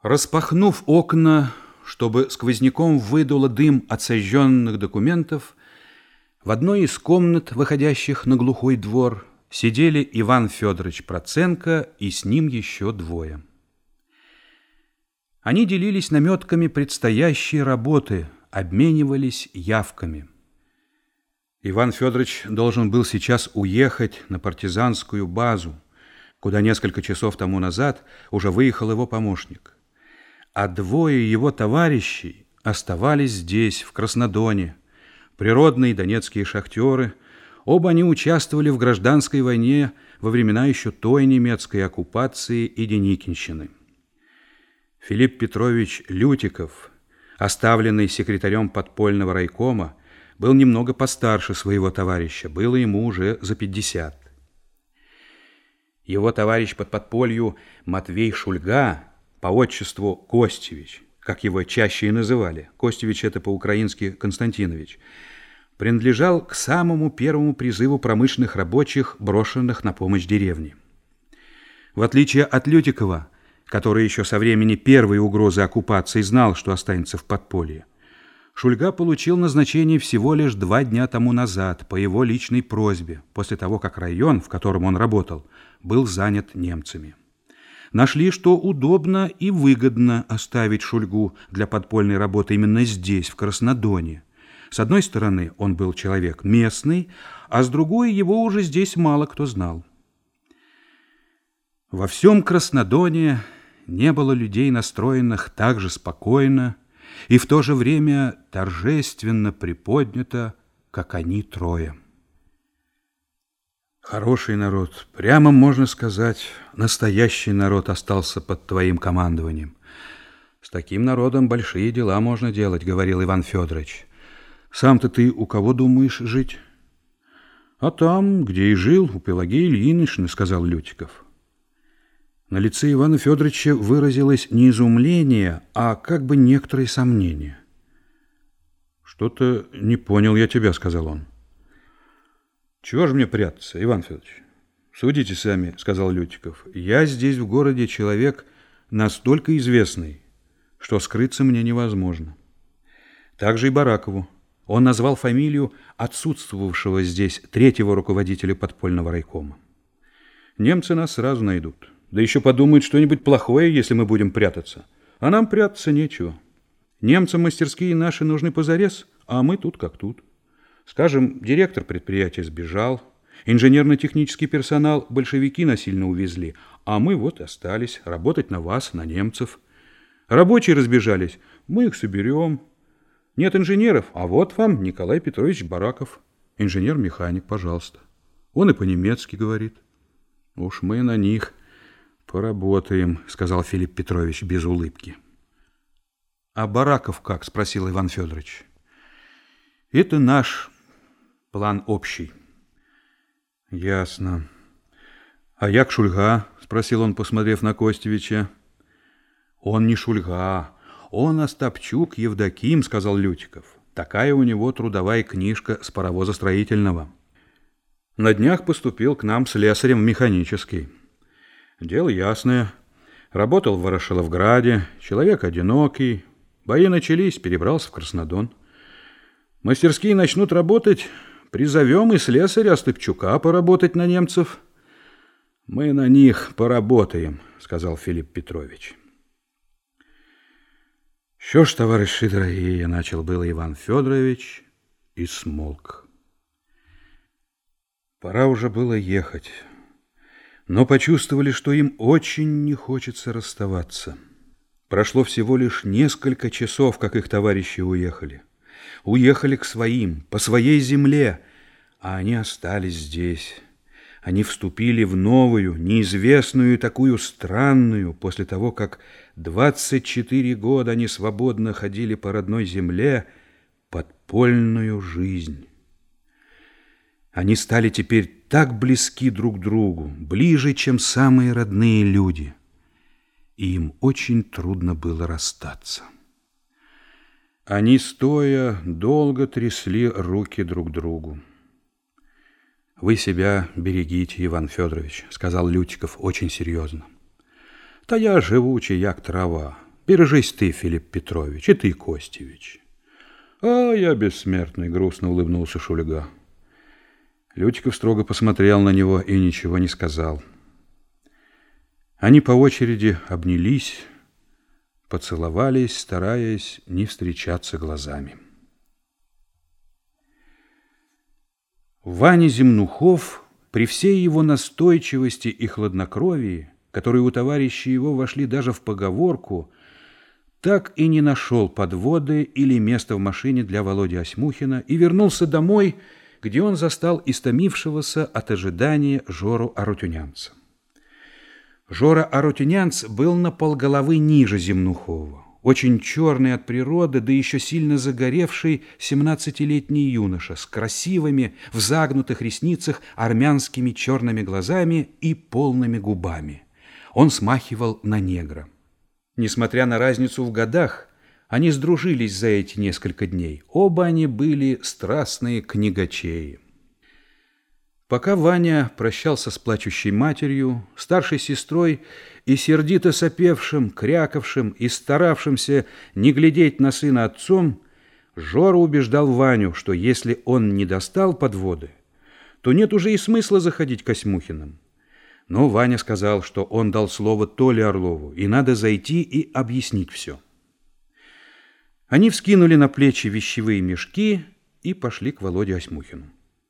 Распахнув окна, чтобы сквозняком выдуло дым от сожженных документов, в одной из комнат, выходящих на глухой двор, сидели Иван Федорович Проценко и с ним еще двое. Они делились наметками предстоящей работы, обменивались явками. Иван Федорович должен был сейчас уехать на партизанскую базу, куда несколько часов тому назад уже выехал его помощник. А двое его товарищей оставались здесь, в Краснодоне, природные донецкие шахтеры. Оба они участвовали в гражданской войне во времена еще той немецкой оккупации и Деникинщины. Филипп Петрович Лютиков, оставленный секретарем подпольного райкома, был немного постарше своего товарища, было ему уже за 50. Его товарищ по подполью Матвей Шульга, по отчеству Костевич, как его чаще и называли, Костевич это по-украински Константинович, принадлежал к самому первому призыву промышленных рабочих, брошенных на помощь деревне. В отличие от Лютикова, который еще со времени первой угрозы оккупации знал, что останется в подполье, Шульга получил назначение всего лишь 2 дня тому назад по его личной просьбе, после того, как район, в котором он работал, был занят немцами. Нашли, что удобно и выгодно оставить Шульгу для подпольной работы именно здесь, в Краснодоне. С одной стороны, он был человек местный, а с другой его уже здесь мало кто знал. Во всем Краснодоне не было людей, настроенных так же спокойно и в то же время торжественно приподнято, как они трое. Хороший народ, прямо можно сказать, настоящий народ остался под твоим командованием. С таким народом большие дела можно делать, говорил Иван Федорович. Сам-то ты у кого думаешь жить? А там, где и жил, у Пелагеи Ильиничны, сказал Лютиков. На лице Ивана Федоровича выразилось не изумление, а как бы некоторые сомнения. Что-то не понял я тебя, сказал он. Чего же мне прятаться, Иван Федорович? Судите сами, сказал Лютиков. Я здесь в городе человек настолько известный, что скрыться мне невозможно. Также и Баракову. Он назвал фамилию отсутствовавшего здесь 3-го руководителя подпольного райкома. Немцы нас сразу найдут. Да еще подумают что-нибудь плохое, если мы будем прятаться. А нам прятаться нечего. Немцам мастерские наши нужны позарез, а мы тут как тут. Скажем, директор предприятия сбежал, инженерно-технический персонал большевики насильно увезли, а мы вот остались работать на вас, на немцев. Рабочие разбежались, мы их соберем. Нет инженеров, а вот вам Николай Петрович Бараков, инженер-механик, пожалуйста. Он и по-немецки говорит. Уж мы на них поработаем, сказал Филипп Петрович без улыбки. А Бараков как? Спросил Иван Федорович. Это наш план общий. Ясно. А як Шульга? Спросил он, посмотрев на Костевича. Он не Шульга, он Остапчук Евдоким, сказал Лютиков. Такая у него трудовая книжка с паровозостроительного. На днях поступил к нам слесарем в механический. Дело ясное. Работал в Ворошиловграде, человек одинокий. Бои начались, перебрался в Краснодон. Мастерские начнут работать, призовем и слесаря Остапчука поработать на немцев. Мы на них поработаем, сказал Филипп Петрович. Что ж, товарищи дорогие, начал было Иван Федорович и смолк. Пора уже было ехать, но почувствовали, что им очень не хочется расставаться. Прошло всего лишь несколько часов, как их товарищи уехали. Уехали к своим, по своей земле, а они остались здесь. Они вступили в новую, неизвестную, такую странную, после того, как 24 года они свободно ходили по родной земле, подпольную жизнь. Они стали теперь так близки друг к другу, ближе, чем самые родные люди, и им очень трудно было расстаться. Они, стоя, долго трясли руки друг другу. «Вы себя берегите, Иван Федорович», — сказал Лютиков очень серьезно. «Та я живучий, як трава. Бережись ты, Филипп Петрович, и ты, Костевич. А я бессмертный, грустно улыбнулся Шульга. Лютиков строго посмотрел на него и ничего не сказал. Они по очереди обнялись, поцеловались, стараясь не встречаться глазами. Ваня Земнухов, при всей его настойчивости и хладнокровии, которые у товарищей его вошли даже в поговорку, так и не нашел подводы или места в машине для Володи Осьмухина и вернулся домой, где он застал истомившегося от ожидания Жору Арутюнянца. Жора Арутюнянц был на полголовы ниже Земнухова, очень черный от природы, да еще сильно загоревший 17-летний юноша с красивыми в загнутых ресницах армянскими черными глазами и полными губами. Он смахивал на негра. Несмотря на разницу в годах, они сдружились за эти несколько дней. Оба они были страстные книгачеи. Пока Ваня прощался с плачущей матерью, старшей сестрой и сердито сопевшим, крякавшим и старавшимся не глядеть на сына отцом, Жора убеждал Ваню, что если он не достал подводы, то нет уже и смысла заходить к Осьмухиным. Но Ваня сказал, что он дал слово Толе Орлову, и надо зайти и объяснить все. Они вскинули на плечи вещевые мешки и пошли к Володе Осьмухину.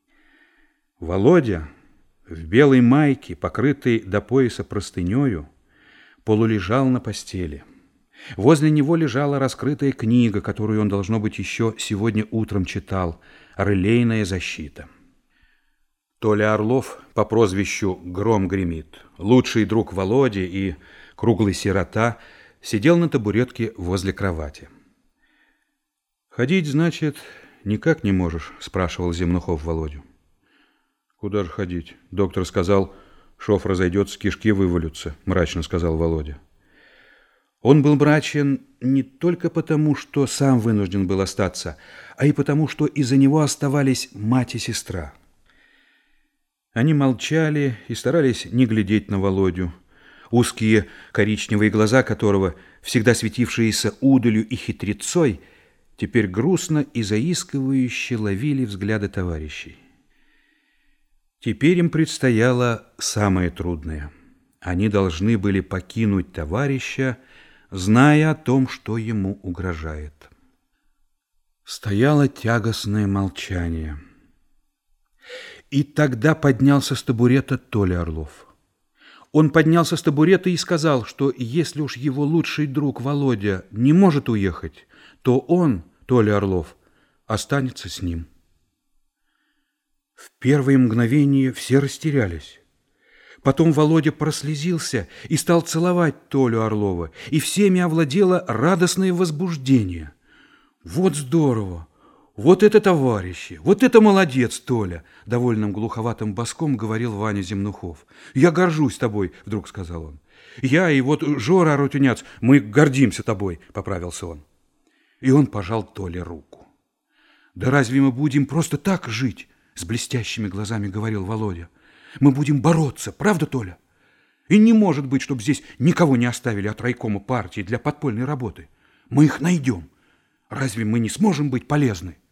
Володя в белой майке, покрытой до пояса простынею, полулежал на постели. Возле него лежала раскрытая книга, которую он, должно быть, еще сегодня утром читал, «Релейная защита». Толя Орлов по прозвищу Гром гремит, лучший друг Володи и круглый сирота, сидел на табуретке возле кровати. «Ходить, значит, никак не можешь?» – спрашивал Земнухов Володю. «Куда же ходить? Доктор сказал, шов разойдется, кишки вывалятся», – мрачно сказал Володя. Он был мрачен не только потому, что сам вынужден был остаться, а и потому, что из-за него оставались мать и сестра. Они молчали и старались не глядеть на Володю. Узкие коричневые глаза которого, всегда светившиеся удалью и хитрецой, теперь грустно и заискивающе ловили взгляды товарищей. Теперь им предстояло самое трудное. Они должны были покинуть товарища, зная о том, что ему угрожает. Стояло тягостное молчание. И тогда поднялся с табурета Толя Орлов. Он поднялся с табурета и сказал, что если уж его лучший друг Володя не может уехать, то он, Толя Орлов, останется с ним. В первые мгновения все растерялись. Потом Володя прослезился и стал целовать Толю Орлова, и всеми овладело радостное возбуждение. «Вот здорово! Вот это товарищи! Вот это молодец, Толя!» Довольным глуховатым баском говорил Ваня Земнухов. «Я горжусь тобой», — вдруг сказал он. «Я и вот Жора Арутюняц, мы гордимся тобой», — поправился он. И он пожал Толе руку. «Да разве мы будем просто так жить?» — с блестящими глазами говорил Володя. «Мы будем бороться, правда, Толя? И не может быть, чтобы здесь никого не оставили от райкома партии для подпольной работы. Мы их найдем. Разве мы не сможем быть полезны?»